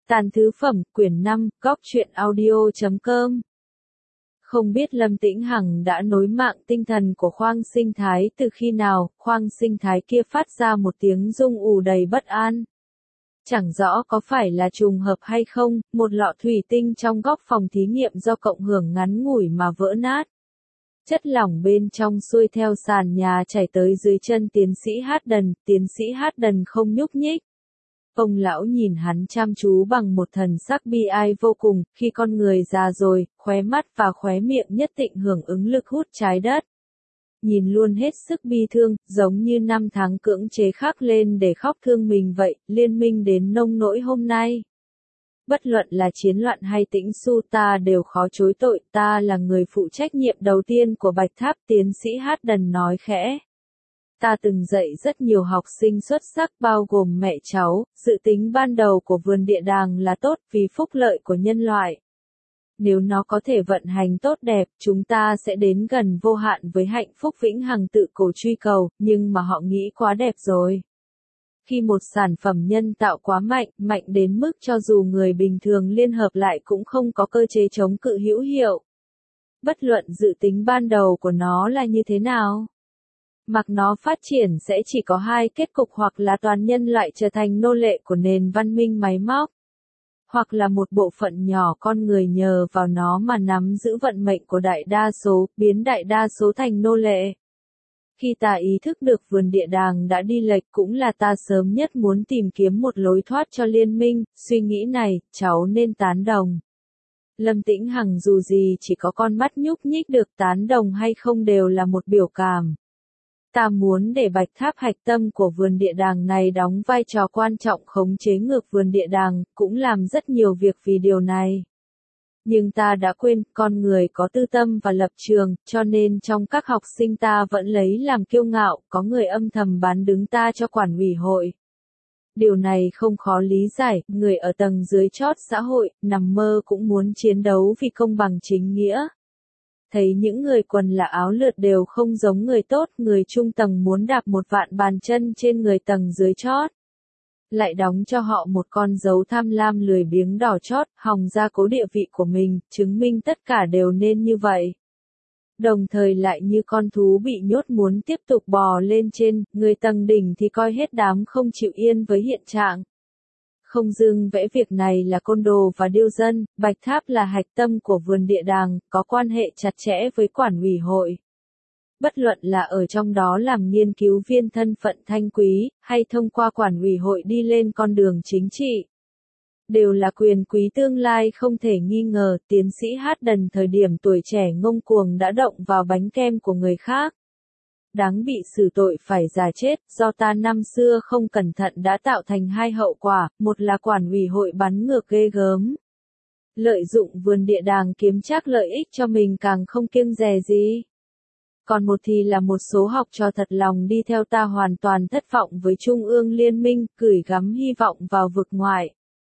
Tàn thứ phẩm, quyển 5, góc truyện audio.com. Không biết Lâm Tĩnh Hằng đã nối mạng tinh thần của Khoang Sinh Thái từ khi nào, Khoang Sinh Thái kia phát ra một tiếng rung ù đầy bất an. Chẳng rõ có phải là trùng hợp hay không, một lọ thủy tinh trong góc phòng thí nghiệm do cộng hưởng ngắn ngủi mà vỡ nát. Chất lỏng bên trong xuôi theo sàn nhà chảy tới dưới chân tiến sĩ Hayden không nhúc nhích. Ông lão nhìn hắn chăm chú bằng một thần sắc bi ai vô cùng, khi con người già rồi, khóe mắt và khóe miệng nhất định hưởng ứng lực hút trái đất. Nhìn luôn hết sức bi thương, giống như năm tháng cưỡng chế khắc lên để khóc thương mình vậy, liên minh đến nông nỗi hôm nay. Bất luận là chiến loạn hay tĩnh su ta đều khó chối tội, ta là người phụ trách nhiệm đầu tiên của Bạch Tháp, tiến sĩ Hayden nói khẽ. Ta từng dạy rất nhiều học sinh xuất sắc bao gồm mẹ cháu, dự tính ban đầu của vườn địa đàng là tốt vì phúc lợi của nhân loại. Nếu nó có thể vận hành tốt đẹp, chúng ta sẽ đến gần vô hạn với hạnh phúc vĩnh hằng tự cổ truy cầu, nhưng mà họ nghĩ quá đẹp rồi. Khi một sản phẩm nhân tạo quá mạnh đến mức cho dù người bình thường liên hợp lại cũng không có cơ chế chống cự hữu hiệu. Bất luận dự tính ban đầu của nó là như thế nào. Mặc nó phát triển sẽ chỉ có hai kết cục, hoặc là toàn nhân loại trở thành nô lệ của nền văn minh máy móc. Hoặc là một bộ phận nhỏ con người nhờ vào nó mà nắm giữ vận mệnh của đại đa số, biến đại đa số thành nô lệ. Khi ta ý thức được vườn địa đàng đã đi lệch cũng là ta sớm nhất muốn tìm kiếm một lối thoát cho liên minh, suy nghĩ này, cháu nên tán đồng. Lâm Tĩnh Hằng dù gì chỉ có con mắt nhúc nhích được, tán đồng hay không đều là một biểu cảm. Ta muốn để Bạch Tháp hạch tâm của vườn địa đàng này đóng vai trò quan trọng khống chế ngược vườn địa đàng, cũng làm rất nhiều việc vì điều này. Nhưng ta đã quên, con người có tư tâm và lập trường, cho nên trong các học sinh ta vẫn lấy làm kiêu ngạo, có người âm thầm bán đứng ta cho quản ủy hội. Điều này không khó lý giải, người ở tầng dưới chót xã hội, nằm mơ cũng muốn chiến đấu vì công bằng chính nghĩa. Thấy những người quần là áo lượt đều không giống người tốt, người trung tầng muốn đạp một vạn bàn chân trên người tầng dưới chót. Lại đóng cho họ một con dấu tham lam lười biếng đỏ chót, hòng gia cố địa vị của mình, chứng minh tất cả đều nên như vậy. Đồng thời lại như con thú bị nhốt muốn tiếp tục bò lên trên, người tầng đỉnh thì coi hết đám không chịu yên với hiện trạng. Không dưng vẽ việc này là côn đồ và điêu dân, Bạch Tháp là hạch tâm của vườn địa đàng, có quan hệ chặt chẽ với quản ủy hội. Bất luận là ở trong đó làm nghiên cứu viên thân phận thanh quý, hay thông qua quản ủy hội đi lên con đường chính trị. Đều là quyền quý tương lai không thể nghi ngờ, tiến sĩ Hayden thời điểm tuổi trẻ ngông cuồng đã động vào bánh kem của người khác. Đáng bị xử tội phải già chết, do ta năm xưa không cẩn thận đã tạo thành hai hậu quả, một là quản ủy hội bắn ngược ghê gớm. Lợi dụng vườn địa đàng kiếm trác lợi ích cho mình càng không kiêng dè gì. Còn một thì là một số học trò thật lòng đi theo ta hoàn toàn thất vọng với Trung ương Liên minh, gửi gắm hy vọng vào vực ngoại.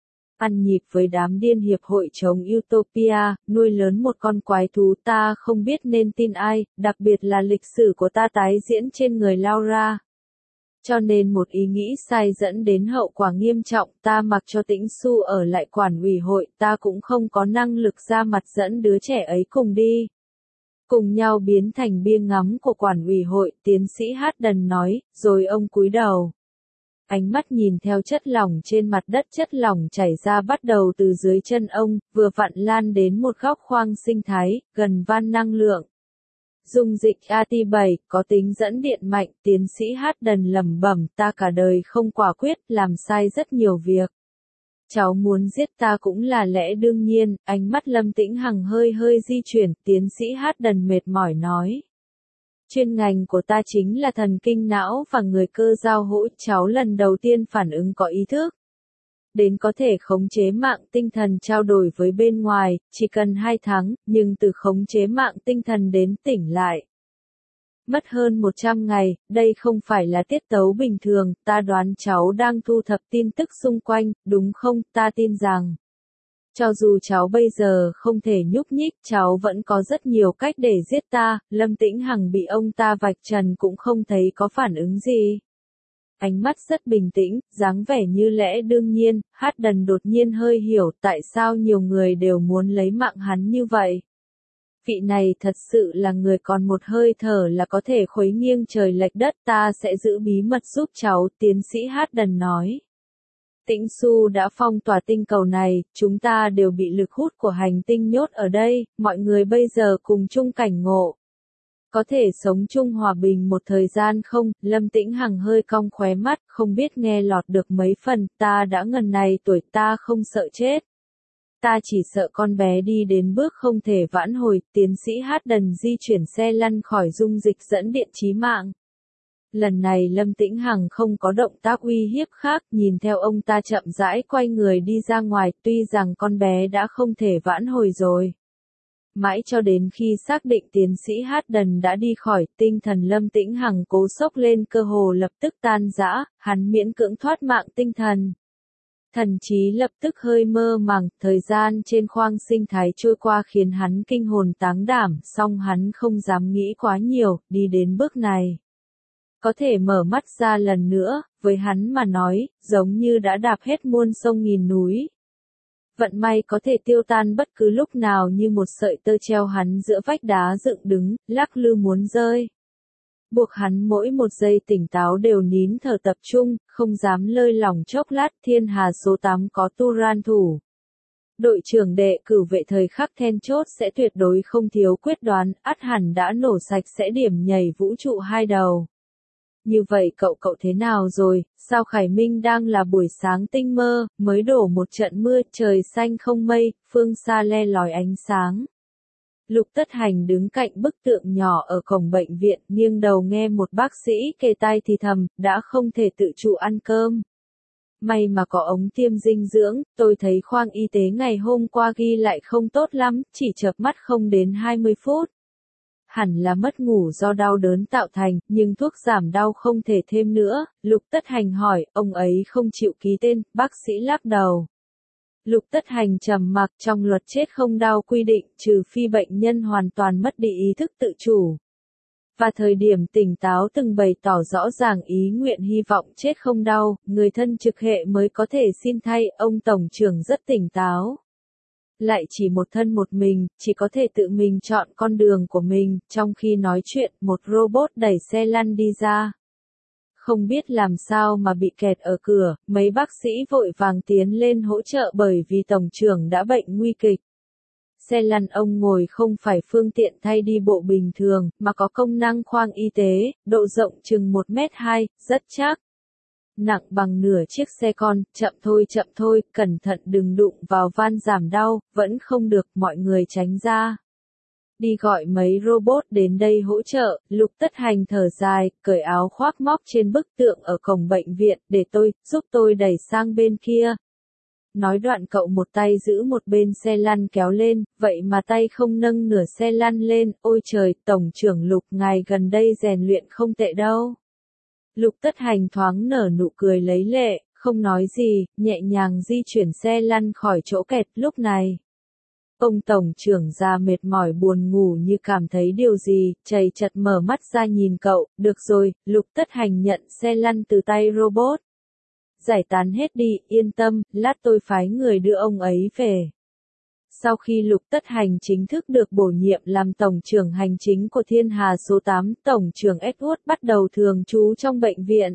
Ăn nhịp với đám điên hiệp hội chống Utopia, nuôi lớn một con quái thú, ta không biết nên tin ai, đặc biệt là lịch sử của ta tái diễn trên người Laura. Cho nên một ý nghĩ sai dẫn đến hậu quả nghiêm trọng, ta mặc cho Tĩnh Su ở lại quản ủy hội, ta cũng không có năng lực ra mặt dẫn đứa trẻ ấy cùng đi. Cùng nhau biến thành bia ngắm của quản ủy hội, tiến sĩ Hayden nói, rồi ông cúi đầu. Ánh mắt nhìn theo chất lỏng trên mặt đất, chất lỏng chảy ra bắt đầu từ dưới chân ông, vừa vặn lan đến một góc khoang sinh thái, gần van năng lượng. Dung dịch AT7, có tính dẫn điện mạnh, tiến sĩ Hayden lẩm bẩm, ta cả đời không quả quyết, làm sai rất nhiều việc. Cháu muốn giết ta cũng là lẽ đương nhiên, ánh mắt Lâm Tĩnh Hằng hơi di chuyển, tiến sĩ Hayden mệt mỏi nói. Chuyên ngành của ta chính là thần kinh não và người cơ giao hỗ, cháu lần đầu tiên phản ứng có ý thức. Đến có thể khống chế mạng tinh thần trao đổi với bên ngoài, chỉ cần 2 tháng, nhưng từ khống chế mạng tinh thần đến tỉnh lại. Mất hơn 100 ngày, đây không phải là tiết tấu bình thường, ta đoán cháu đang thu thập tin tức xung quanh, đúng không, ta tin rằng. Cho dù cháu bây giờ không thể nhúc nhích, cháu vẫn có rất nhiều cách để giết ta, Lâm Tĩnh Hằng bị ông ta vạch trần cũng không thấy có phản ứng gì. Ánh mắt rất bình tĩnh, dáng vẻ như lẽ đương nhiên, Hardin đột nhiên hơi hiểu tại sao nhiều người đều muốn lấy mạng hắn như vậy. Vị này thật sự là người còn một hơi thở là có thể khuấy nghiêng trời lệch đất, ta sẽ giữ bí mật giúp cháu, tiến sĩ Hardin nói. Tĩnh Xu đã phong tỏa tinh cầu này, chúng ta đều bị lực hút của hành tinh nhốt ở đây, mọi người bây giờ cùng chung cảnh ngộ. Có thể sống chung hòa bình một thời gian không? Lâm Tĩnh Hằng hơi cong khóe mắt, không biết nghe lọt được mấy phần, ta đã ngần này tuổi, ta không sợ chết. Ta chỉ sợ con bé đi đến bước không thể vãn hồi, tiến sĩ Hardin di chuyển xe lăn khỏi dung dịch dẫn điện chí mạng. Lần này Lâm Tĩnh Hằng không có động tác uy hiếp khác, nhìn theo ông ta chậm rãi quay người đi ra ngoài, tuy rằng con bé đã không thể vãn hồi rồi. Mãi cho đến khi xác định tiến sĩ Hardin đã đi khỏi, tinh thần Lâm Tĩnh Hằng cố sốc lên cơ hồ lập tức tan rã, hắn miễn cưỡng thoát mạng tinh thần. Thần trí lập tức hơi mơ màng, thời gian trên khoang sinh thái trôi qua khiến hắn kinh hồn táng đảm, song hắn không dám nghĩ quá nhiều, đi đến bước này. Có thể mở mắt ra lần nữa, với hắn mà nói, giống như đã đạp hết muôn sông nghìn núi. Vận may có thể tiêu tan bất cứ lúc nào như một sợi tơ treo hắn giữa vách đá dựng đứng, lắc lư muốn rơi. Buộc hắn mỗi một giây tỉnh táo đều nín thở tập trung, không dám lơi lỏng chốc lát. Thiên Hà số 8 có Turan thủ. Đội trưởng đệ cửu vệ thời khắc then chốt sẽ tuyệt đối không thiếu quyết đoán, ắt hẳn đã nổ sạch sẽ điểm nhảy vũ trụ hai đầu. Như vậy cậu thế nào rồi, sao Khải Minh đang là buổi sáng tinh mơ, mới đổ một trận mưa, trời xanh không mây, phương xa le lói ánh sáng. Lục Tất Hành đứng cạnh bức tượng nhỏ ở cổng bệnh viện, nghiêng đầu nghe một bác sĩ kề tai thì thầm, đã không thể tự chủ ăn cơm. May mà có ống tiêm dinh dưỡng, tôi thấy khoang y tế ngày hôm qua ghi lại không tốt lắm, chỉ chợp mắt không đến 20 phút. Hẳn là mất ngủ do đau đớn tạo thành, nhưng thuốc giảm đau không thể thêm nữa. Lục Tất Hành hỏi, ông ấy không chịu ký tên, bác sĩ lắc đầu. Lục Tất Hành trầm mặc, trong luật chết không đau quy định, trừ phi bệnh nhân hoàn toàn mất đi ý thức tự chủ. Và thời điểm tỉnh táo từng bày tỏ rõ ràng ý nguyện hy vọng chết không đau, người thân trực hệ mới có thể xin thay, ông Tổng trưởng rất tỉnh táo. Lại chỉ một thân một mình, chỉ có thể tự mình chọn con đường của mình, trong khi nói chuyện, một robot đẩy xe lăn đi ra. Không biết làm sao mà bị kẹt ở cửa, mấy bác sĩ vội vàng tiến lên hỗ trợ bởi vì tổng trưởng đã bệnh nguy kịch. Xe lăn ông ngồi không phải phương tiện thay đi bộ bình thường, mà có công năng khoang y tế, độ rộng chừng 1m2, rất chắc. Nặng bằng nửa chiếc xe con, chậm thôi, cẩn thận đừng đụng vào van giảm đau, vẫn không được, mọi người tránh ra. Đi gọi mấy robot đến đây hỗ trợ, Lục Tất Hành thở dài, cởi áo khoác móc trên bức tượng ở cổng bệnh viện, để giúp tôi đẩy sang bên kia. Nói đoạn cậu một tay giữ một bên xe lăn kéo lên, vậy mà tay không nâng nửa xe lăn lên, ôi trời, Tổng trưởng Lục ngài gần đây rèn luyện không tệ đâu. Lục Tất Hành thoáng nở nụ cười lấy lệ, không nói gì, nhẹ nhàng di chuyển xe lăn khỏi chỗ kẹt. Lúc này, ông Tổng trưởng già mệt mỏi buồn ngủ như cảm thấy điều gì, chầy chật mở mắt ra nhìn cậu, được rồi, Lục Tất Hành nhận xe lăn từ tay robot. Giải tán hết đi, yên tâm, lát tôi phái người đưa ông ấy về. Sau khi Lục Tất Hành chính thức được bổ nhiệm làm Tổng trưởng hành chính của Thiên Hà số 8, Tổng trưởng Edward bắt đầu thường trú trong bệnh viện.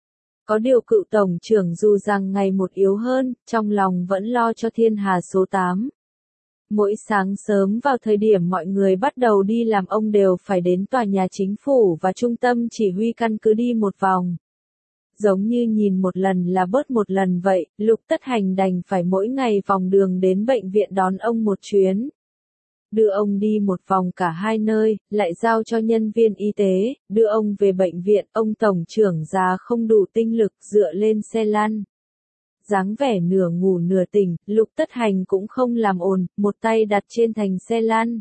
Có điều cựu Tổng trưởng dù rằng ngày một yếu hơn, trong lòng vẫn lo cho Thiên Hà số 8. Mỗi sáng sớm vào thời điểm mọi người bắt đầu đi làm ông đều phải đến tòa nhà chính phủ và trung tâm chỉ huy căn cứ đi một vòng. Giống như nhìn một lần là bớt một lần vậy, Lục Tất Hành đành phải mỗi ngày vòng đường đến bệnh viện đón ông một chuyến. Đưa ông đi một vòng cả hai nơi, lại giao cho nhân viên y tế, đưa ông về bệnh viện, ông Tổng trưởng già không đủ tinh lực dựa lên xe lăn. Dáng vẻ nửa ngủ nửa tỉnh, Lục Tất Hành cũng không làm ồn, một tay đặt trên thành xe lăn.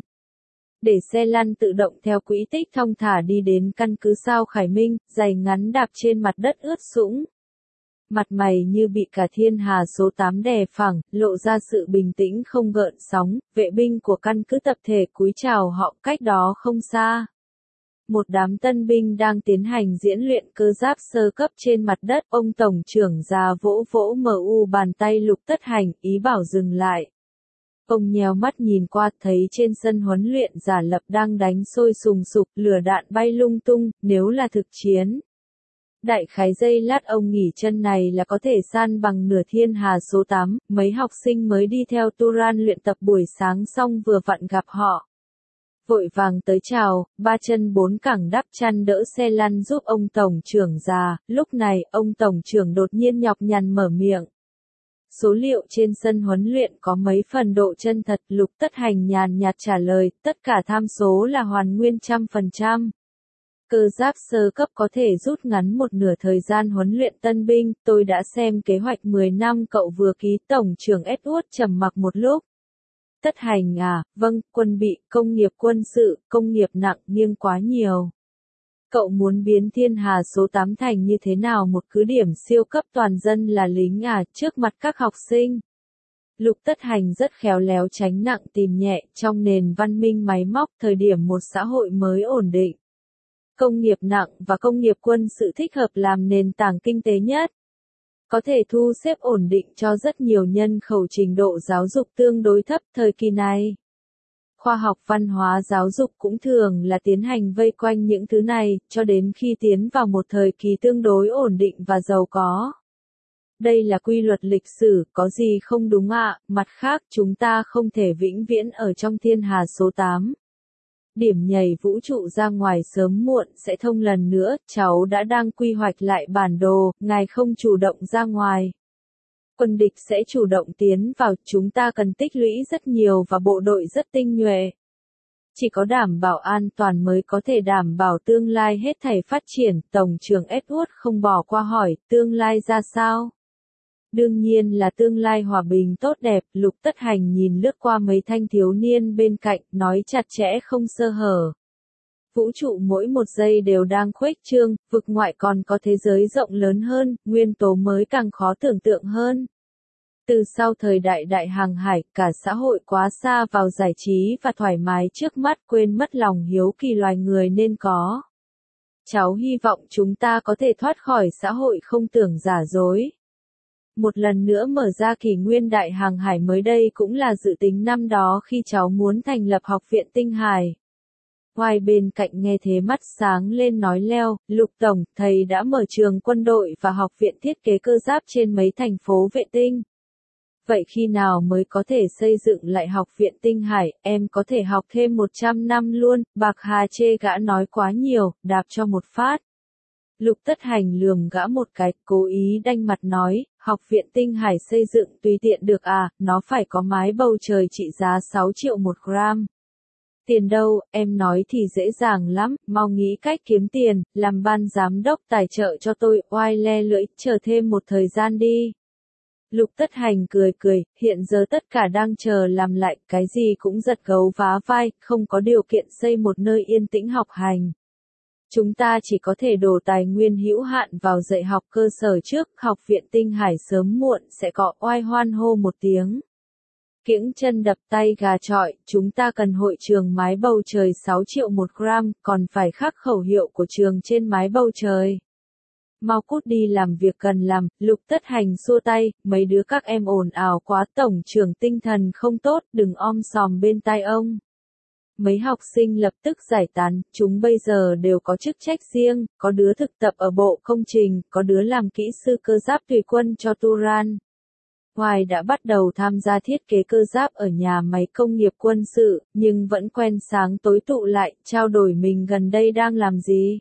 Để xe lăn tự động theo quỹ tích thong thả đi đến căn cứ sao Khải Minh, giày ngắn đạp trên mặt đất ướt sũng. Mặt mày như bị cả Thiên Hà số 8 đè phẳng, lộ ra sự bình tĩnh không gợn sóng, vệ binh của căn cứ tập thể cúi chào họ cách đó không xa. Một đám tân binh đang tiến hành diễn luyện cơ giáp sơ cấp trên mặt đất. Ông tổng trưởng già vỗ vỗ mu bàn tay Lục Tất Hành, ý bảo dừng lại. Ông nheo mắt nhìn qua, thấy trên sân huấn luyện giả lập đang đánh sôi sùng sục, lửa đạn bay lung tung, nếu là thực chiến. Đại khái giây lát ông nghỉ chân này là có thể san bằng nửa thiên hà số 8, mấy học sinh mới đi theo Turan luyện tập buổi sáng xong vừa vặn gặp họ. Vội vàng tới chào, ba chân bốn cẳng đắp chăn đỡ xe lăn giúp ông tổng trưởng già. Lúc này, ông tổng trưởng đột nhiên nhọc nhằn mở miệng. Số liệu trên sân huấn luyện có mấy phần độ chân thật. Lục Tất Hành nhàn nhạt trả lời, tất cả tham số là hoàn nguyên 100%. Cơ giáp sơ cấp có thể rút ngắn một nửa thời gian huấn luyện tân binh. Tôi đã xem kế hoạch 10 năm cậu vừa ký. Tổng trưởng Edward trầm mặc một lúc. Tất Hành à, vâng, quân bị, công nghiệp quân sự, công nghiệp nặng nghiêng quá nhiều. Cậu muốn biến thiên hà số 8 thành như thế nào, một cứ điểm siêu cấp toàn dân là lính à, trước mặt các học sinh. Lục Tất Hành rất khéo léo tránh nặng tìm nhẹ, trong nền văn minh máy móc thời điểm một xã hội mới ổn định. Công nghiệp nặng và công nghiệp quân sự thích hợp làm nền tảng kinh tế nhất. Có thể thu xếp ổn định cho rất nhiều nhân khẩu, trình độ giáo dục tương đối thấp thời kỳ này. Khoa học văn hóa giáo dục cũng thường là tiến hành vây quanh những thứ này, cho đến khi tiến vào một thời kỳ tương đối ổn định và giàu có. Đây là quy luật lịch sử, có gì không đúng ạ? Mặt khác, chúng ta không thể vĩnh viễn ở trong thiên hà số 8. Điểm nhảy vũ trụ ra ngoài sớm muộn sẽ thông lần nữa, cháu đã đang quy hoạch lại bản đồ, ngài không chủ động ra ngoài. Quân địch sẽ chủ động tiến vào, chúng ta cần tích lũy rất nhiều và bộ đội rất tinh nhuệ. Chỉ có đảm bảo an toàn mới có thể đảm bảo tương lai hết thảy phát triển. Tổng trưởng Edward không bỏ qua hỏi, tương lai ra sao? Đương nhiên là tương lai hòa bình tốt đẹp. Lục Tất Hành nhìn lướt qua mấy thanh thiếu niên bên cạnh, nói chặt chẽ không sơ hở. Vũ trụ mỗi một giây đều đang khuếch trương, vực ngoại còn có thế giới rộng lớn hơn, nguyên tố mới càng khó tưởng tượng hơn. Từ sau thời đại đại hàng hải, cả xã hội quá xa vào giải trí và thoải mái trước mắt, quên mất lòng hiếu kỳ loài người nên có. Cháu hy vọng chúng ta có thể thoát khỏi xã hội không tưởng giả dối. Một lần nữa mở ra kỷ nguyên đại hàng hải mới đây cũng là dự tính năm đó khi cháu muốn thành lập học viện tinh hải. Ngoài bên cạnh nghe thế mắt sáng lên nói leo, Lục Tổng, thầy đã mở trường quân đội và học viện thiết kế cơ giáp trên mấy thành phố vệ tinh. Vậy khi nào mới có thể xây dựng lại học viện tinh hải, em có thể học thêm 100 năm luôn, Bạc Hà chê gã nói quá nhiều, đạp cho một phát. Lục Tất Hành lườm gã một cái, cố ý đanh mặt nói, học viện tinh hải xây dựng tùy tiện được à, nó phải có mái bầu trời trị giá 6 triệu một gram. Tiền đâu, em nói thì dễ dàng lắm, mau nghĩ cách kiếm tiền, làm ban giám đốc tài trợ cho tôi, oai le lưỡi, chờ thêm một thời gian đi. Lục Tất Hành cười cười, hiện giờ tất cả đang chờ làm lại, cái gì cũng giật gấu vá vai, không có điều kiện xây một nơi yên tĩnh học hành. Chúng ta chỉ có thể đổ tài nguyên hữu hạn vào dạy học cơ sở trước, học viện tinh hải sớm muộn sẽ có, oai hoan hô một tiếng. Kiễng chân đập tay gà chọi, chúng ta cần hội trường mái bầu trời 6 triệu một gram, còn phải khắc khẩu hiệu của trường trên mái bầu trời. Mau cút đi làm việc cần làm. Lục Tất Hành xua tay, mấy đứa các em ồn ào quá, tổng trưởng tinh thần không tốt, đừng om sòm bên tai ông. Mấy học sinh lập tức giải tán, chúng bây giờ đều có chức trách riêng, có đứa thực tập ở bộ công trình, có đứa làm kỹ sư cơ giáp tùy quân cho Turan. Hoài đã bắt đầu tham gia thiết kế cơ giáp ở nhà máy công nghiệp quân sự, nhưng vẫn quen sáng tối tụ lại, trao đổi mình gần đây đang làm gì.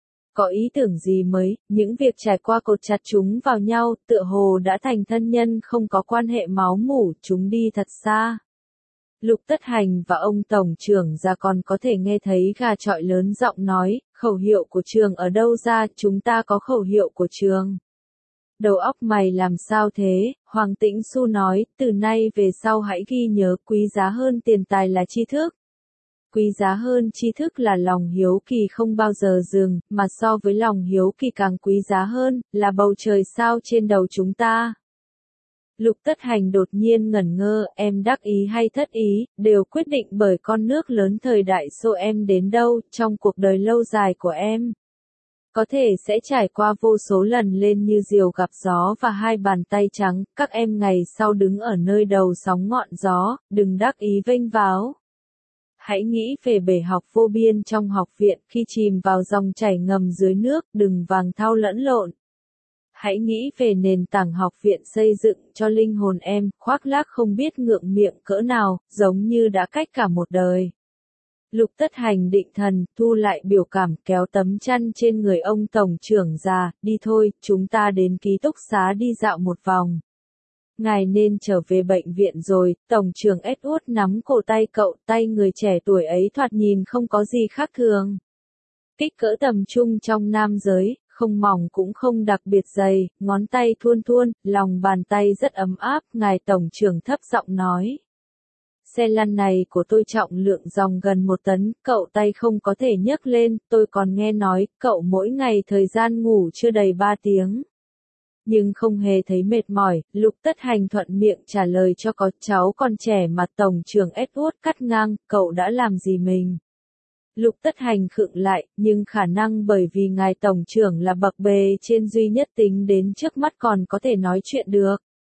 Có ý tưởng gì mới, những việc trải qua cột chặt chúng vào nhau, tựa hồ đã thành thân nhân không có quan hệ máu mủ, chúng đi thật xa. Lục Tất Hành và ông tổng trưởng ra còn có thể nghe thấy gà chọi lớn giọng nói, khẩu hiệu của trường ở đâu ra, chúng ta có khẩu hiệu của trường. Đầu óc mày làm sao thế, Hoàng Tĩnh Xu nói, từ nay về sau hãy ghi nhớ quý giá hơn tiền tài là tri thức. Quý giá hơn tri thức là lòng hiếu kỳ không bao giờ dừng, mà so với lòng hiếu kỳ càng quý giá hơn, là bầu trời sao trên đầu chúng ta. Lục Tất Hành đột nhiên ngẩn ngơ, em đắc ý hay thất ý, đều quyết định bởi con nước lớn thời đại xô em đến đâu, trong cuộc đời lâu dài của em. Có thể sẽ trải qua vô số lần lên như diều gặp gió và hai bàn tay trắng, các em ngày sau đứng ở nơi đầu sóng ngọn gió, đừng đắc ý vênh váo. Hãy nghĩ về bể học vô biên trong học viện khi chìm vào dòng chảy ngầm dưới nước, đừng vàng thau lẫn lộn. Hãy nghĩ về nền tảng học viện xây dựng cho linh hồn em, khoác lác không biết ngượng miệng cỡ nào, giống như đã cách cả một đời. Lục Tất Hành định thần, thu lại biểu cảm, kéo tấm chăn trên người ông tổng trưởng già, đi thôi, chúng ta đến ký túc xá đi dạo một vòng. Ngài nên trở về bệnh viện rồi, tổng trưởng Edward nắm cổ tay cậu, tay người trẻ tuổi ấy thoạt nhìn không có gì khác thường. Kích cỡ tầm trung trong nam giới, không mỏng cũng không đặc biệt dày, ngón tay thuôn thuôn, lòng bàn tay rất ấm áp, ngài tổng trưởng thấp giọng nói. Xe lăn này của tôi trọng lượng dòng gần 1 tấn, cậu tay không có thể nhấc lên, tôi còn nghe nói, cậu mỗi ngày thời gian ngủ chưa đầy 3 tiếng. Nhưng không hề thấy mệt mỏi, Lục Tất Hành thuận miệng trả lời cho có cháu còn trẻ mà tổng trưởng Edward cắt ngang, cậu đã làm gì mình? Lục Tất Hành khựng lại, nhưng khả năng bởi vì ngài tổng trưởng là bậc bề trên duy nhất tính đến trước mắt còn có thể nói chuyện được.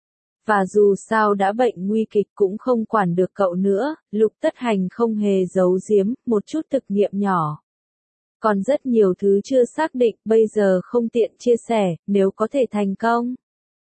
Và dù sao đã bệnh nguy kịch cũng không quản được cậu nữa, Lục Tất Hành không hề giấu giếm, một chút thực nghiệm nhỏ. Còn rất nhiều thứ chưa xác định, bây giờ không tiện chia sẻ, nếu có thể thành công.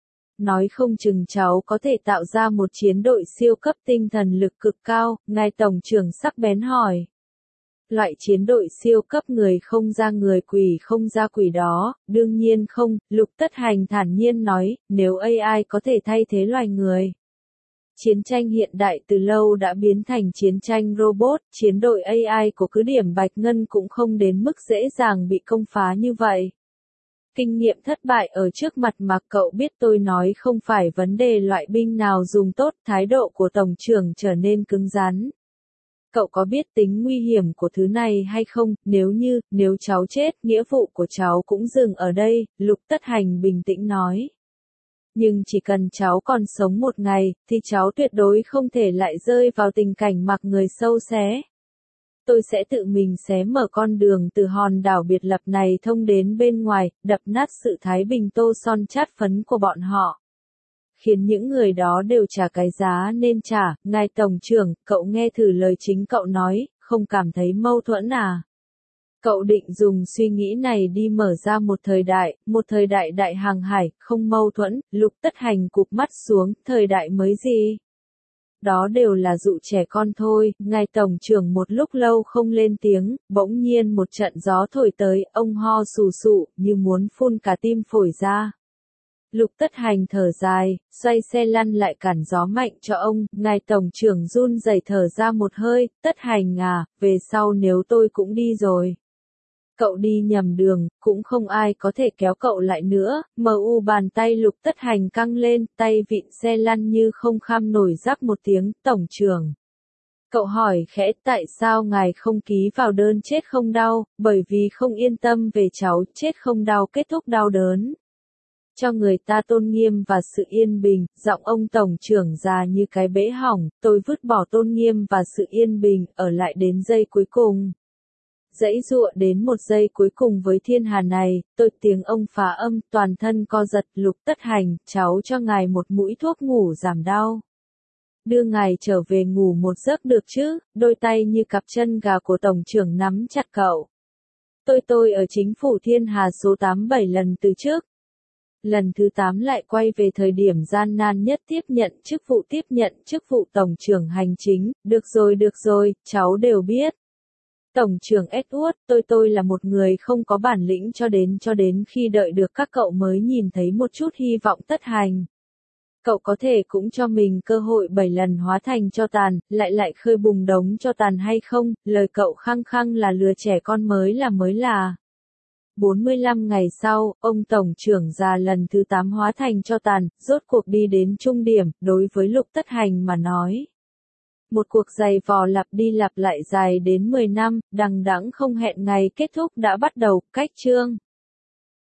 Nói không chừng cháu có thể tạo ra một chiến đội siêu cấp tinh thần lực cực cao, ngài tổng trưởng sắc bén hỏi. Loại chiến đội siêu cấp người không ra người quỷ không ra quỷ đó, đương nhiên không, Lục Tất Hành thản nhiên nói, nếu AI có thể thay thế loài người. Chiến tranh hiện đại từ lâu đã biến thành chiến tranh robot, chiến đội AI của cứ điểm Bạch Ngân cũng không đến mức dễ dàng bị công phá như vậy. Kinh nghiệm thất bại ở trước mặt mà cậu biết tôi nói không phải vấn đề loại binh nào dùng tốt, thái độ của tổng trưởng trở nên cứng rắn. Cậu có biết tính nguy hiểm của thứ này hay không, nếu cháu chết, nghĩa vụ của cháu cũng dừng ở đây, Lục Tất Hành bình tĩnh nói. Nhưng chỉ cần cháu còn sống một ngày, thì cháu tuyệt đối không thể lại rơi vào tình cảnh mặc người sâu xé. Tôi sẽ tự mình xé mở con đường từ hòn đảo biệt lập này thông đến bên ngoài, đập nát sự thái bình tô son chát phấn của bọn họ. Khiến những người đó đều trả cái giá nên trả, ngài tổng trưởng, cậu nghe thử lời chính cậu nói, không cảm thấy mâu thuẫn à? Cậu định dùng suy nghĩ này đi mở ra một thời đại đại hàng hải, không mâu thuẫn, Lục Tất Hành cụp mắt xuống, thời đại mới gì? Đó đều là dụ trẻ con thôi, ngài tổng trưởng một lúc lâu không lên tiếng, bỗng nhiên một trận gió thổi tới, ông ho sù sụ, như muốn phun cả tim phổi ra. Lục Tất Hành thở dài, xoay xe lăn lại cản gió mạnh cho ông, ngài tổng trưởng run rẩy thở ra một hơi, Tất Hành à, về sau nếu tôi cũng đi rồi. Cậu đi nhầm đường, cũng không ai có thể kéo cậu lại nữa, bàn tay Lục Tất Hành căng lên, tay vịn xe lăn như không kham nổi rắc một tiếng, tổng trưởng. Cậu hỏi khẽ tại sao ngài không ký vào đơn chết không đau, bởi vì không yên tâm về cháu, chết không đau kết thúc đau đớn. Cho người ta tôn nghiêm và sự yên bình, giọng ông tổng trưởng già như cái bể hỏng, tôi vứt bỏ tôn nghiêm và sự yên bình, ở lại đến giây cuối cùng. Dãy dụa đến một giây cuối cùng với thiên hà này, tôi tiếng ông phá âm, toàn thân co giật, Lục Tất Hành, cháu cho ngài một mũi thuốc ngủ giảm đau. Đưa ngài trở về ngủ một giấc được chứ, đôi tay như cặp chân gà của tổng trưởng nắm chặt cậu. Tôi ở chính phủ thiên hà số 87 lần từ trước. Lần thứ 8 lại quay về thời điểm gian nan nhất tiếp nhận chức vụ tổng trưởng hành chính, được rồi, cháu đều biết. Tổng trưởng Edward, tôi là một người không có bản lĩnh cho đến khi đợi được các cậu mới nhìn thấy một chút hy vọng. Tất Hành. Cậu có thể cũng cho mình cơ hội 7 lần hóa thành tro tàn, lại khơi bùng đống tro tàn hay không, lời cậu khăng khăng là lừa trẻ con mới là. 45 ngày sau, ông tổng trưởng già lần thứ 8 hóa thành tro tàn, rốt cuộc đi đến trung điểm, đối với Lục Tất Hành mà nói. Một cuộc giày vò lặp đi lặp lại dài đến 10 năm, đằng đẵng không hẹn ngày kết thúc đã bắt đầu, cách chương.